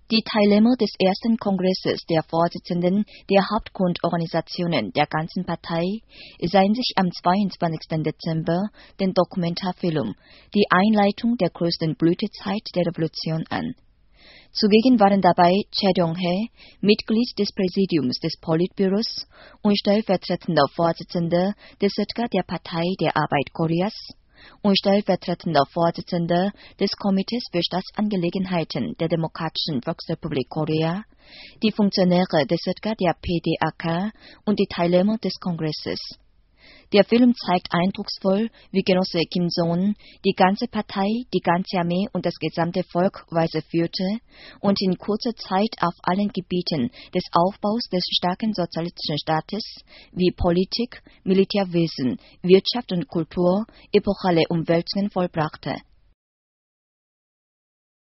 Die Teilnehmer des ersten Kongresses der Vorsitzenden der Hauptgrundorganisationen der ganzen Partei sahen sich am 22. Dezember den Dokumentarfilm Die Einleitung der größten Blütezeit der Revolution an. Zugegen waren dabei Chae Dong-hae, Mitglied des Präsidiums des Politbüros und stellvertretender Vorsitzender des SETGA der Partei der Arbeit Koreas und stellvertretender Vorsitzender des Komitees für Staatsangelegenheiten der Demokratischen Volksrepublik Korea, die Funktionäre des SETGA der PDAK und die Teilnehmer des Kongresses. Der Film zeigt eindrucksvoll, wie Genosse Kim Jong-un die ganze Partei, die ganze Armee und das gesamte Volk weise führte und in kurzer Zeit auf allen Gebieten des Aufbaus des starken sozialistischen Staates wie Politik, Militärwesen, Wirtschaft und Kultur epochale Umwälzungen vollbrachte.